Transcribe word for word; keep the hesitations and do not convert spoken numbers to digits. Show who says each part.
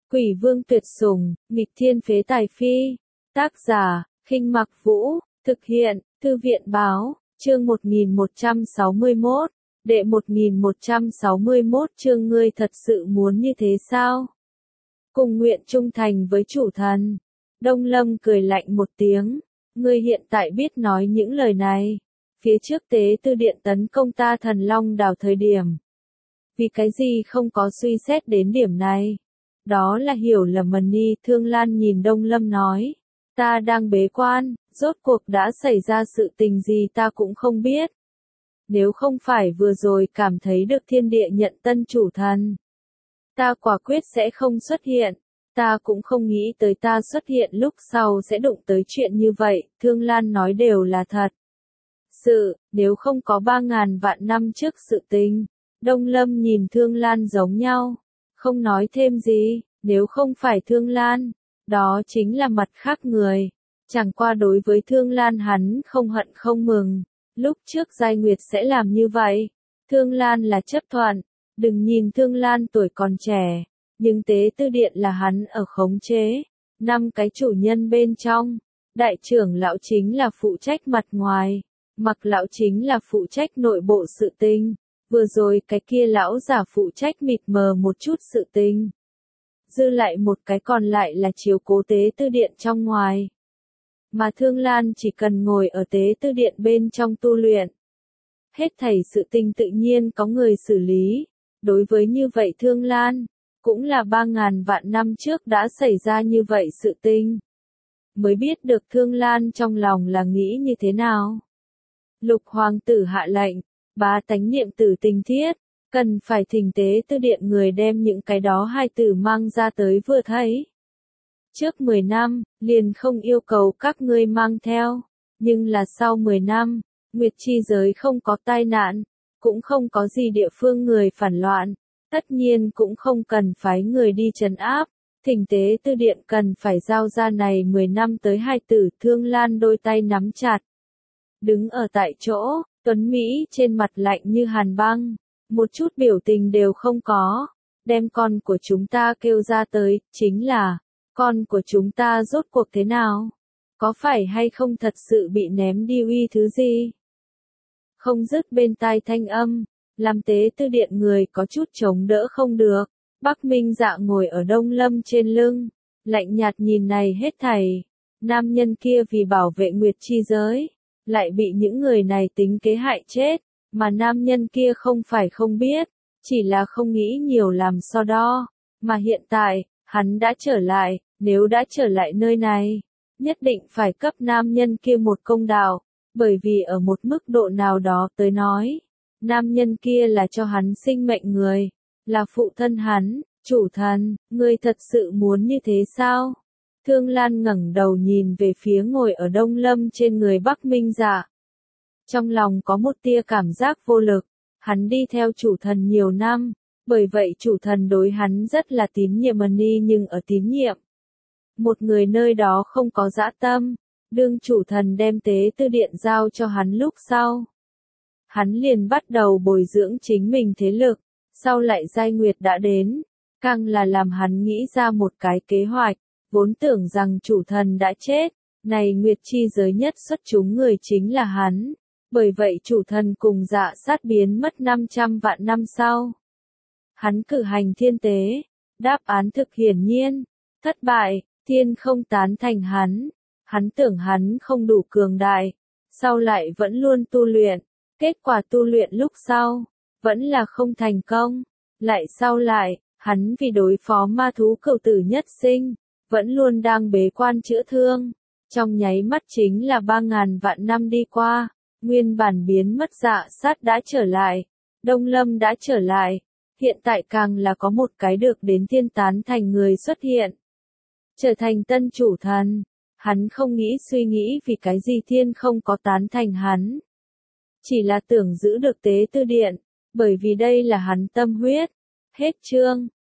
Speaker 1: Quỷ vương tuyệt sủng, nghịch thiên phế tài phi. Tác giả, Khinh Mặc Vũ, thực hiện, Thư viện Báo, chương một nghìn một trăm sáu mươi mốt, đệ một nghìn một trăm sáu mươi mốt chương ngươi thật sự muốn như thế sao? Cùng nguyện trung thành với chủ thần. Đông Lâm cười lạnh một tiếng, ngươi hiện tại biết nói những lời này. Phía trước tế tư điện tấn công ta thần long đảo thời điểm. Vì cái gì không có suy xét đến điểm này? Đó là hiểu lầm mần ni. Thương Lan nhìn Đông Lâm nói. Ta đang bế quan, rốt cuộc đã xảy ra sự tình gì ta cũng không biết. Nếu không phải vừa rồi cảm thấy được thiên địa nhận tân chủ thần, ta quả quyết sẽ không xuất hiện. Ta cũng không nghĩ tới ta xuất hiện lúc sau sẽ đụng tới chuyện như vậy. Thương Lan nói đều là thật. Sự, nếu không có ba ngàn vạn năm trước sự tình. Đông Lâm nhìn Thương Lan giống nhau. Không nói thêm gì, nếu không phải Thương Lan, đó chính là mặt khác người. Chẳng qua đối với Thương Lan hắn không hận không mừng. Lúc trước Giai Nguyệt sẽ làm như vậy. Thương Lan là chấp thuận. Đừng nhìn Thương Lan tuổi còn trẻ. Nhưng tế tư điện là hắn ở khống chế. Năm cái chủ nhân bên trong. Đại trưởng lão chính là phụ trách mặt ngoài. Mặc lão chính là phụ trách nội bộ sự tình. Vừa rồi cái kia lão giả phụ trách mịt mờ một chút sự tình. Dư lại một cái còn lại là chiếu cố tế tư điện trong ngoài. Mà Thương Lan chỉ cần ngồi ở tế tư điện bên trong tu luyện. Hết thảy sự tình tự nhiên có người xử lý. Đối với như vậy Thương Lan, cũng là ba ngàn vạn năm trước đã xảy ra như vậy sự tình. Mới biết được Thương Lan trong lòng là nghĩ như thế nào. Lục hoàng tử hạ lệnh, bá tánh niệm tử tình thiết, cần phải thỉnh tế tư điện người đem những cái đó hai tử mang ra tới vừa thấy. Trước mười năm, liền không yêu cầu các ngươi mang theo, nhưng là sau mười năm, Nguyệt chi giới không có tai nạn, cũng không có gì địa phương người phản loạn, tất nhiên cũng không cần phái người đi trấn áp, thỉnh tế tư điện cần phải giao ra này mười năm tới hai tử. Thương Lan đôi tay nắm chặt. Đứng ở tại chỗ, Tuấn Mỹ trên mặt lạnh như hàn băng, một chút biểu tình đều không có, đem con của chúng ta kêu ra tới, chính là, con của chúng ta rốt cuộc thế nào? Có phải hay không thật sự bị ném đi uy thứ gì? Không dứt bên tai thanh âm, làm tế tư điện người có chút chống đỡ không được. Bắc Minh Dạ ngồi ở Đông Lâm trên lưng, lạnh nhạt nhìn này hết thảy. Nam nhân kia vì bảo vệ Nguyệt chi giới, lại bị những người này tính kế hại chết, mà nam nhân kia không phải không biết, chỉ là không nghĩ nhiều làm so đo, mà hiện tại, hắn đã trở lại, nếu đã trở lại nơi này, nhất định phải cấp nam nhân kia một công đạo, bởi vì ở một mức độ nào đó tới nói, nam nhân kia là cho hắn sinh mệnh người, là phụ thân hắn, chủ thần, ngươi thật sự muốn như thế sao? Thương Lan ngẩng đầu nhìn về phía ngồi ở Đông Lâm trên người Bắc Minh Dạ. Trong lòng có một tia cảm giác vô lực, hắn đi theo chủ thần nhiều năm, bởi vậy chủ thần đối hắn rất là tín nhiệm ni nhưng ở tín nhiệm. Một người nơi đó không có dã tâm, đương chủ thần đem tế tư điện giao cho hắn lúc sau. Hắn liền bắt đầu bồi dưỡng chính mình thế lực, sau lại Giai Nguyệt đã đến, càng là làm hắn nghĩ ra một cái kế hoạch. Vốn tưởng rằng chủ thần đã chết, này Nguyệt chi giới nhất xuất chúng người chính là hắn, bởi vậy chủ thần cùng Dạ Sát biến mất năm trăm vạn năm sau. Hắn cử hành thiên tế, đáp án thực hiển nhiên, thất bại, thiên không tán thành hắn, hắn tưởng hắn không đủ cường đại, sau lại vẫn luôn tu luyện, kết quả tu luyện lúc sau, vẫn là không thành công, lại sau lại, hắn vì đối phó ma thú cửu tử nhất sinh, vẫn luôn đang bế quan chữa thương, trong nháy mắt chính là ba ngàn vạn năm đi qua, nguyên bản biến mất Dạ Sát đã trở lại, Đông Lâm đã trở lại, hiện tại càng là có một cái được đến thiên tán thành người xuất hiện, trở thành tân chủ thần, hắn không nghĩ suy nghĩ vì cái gì thiên không có tán thành hắn, chỉ là tưởng giữ được tế tư điện, bởi vì đây là hắn tâm huyết, hết chương.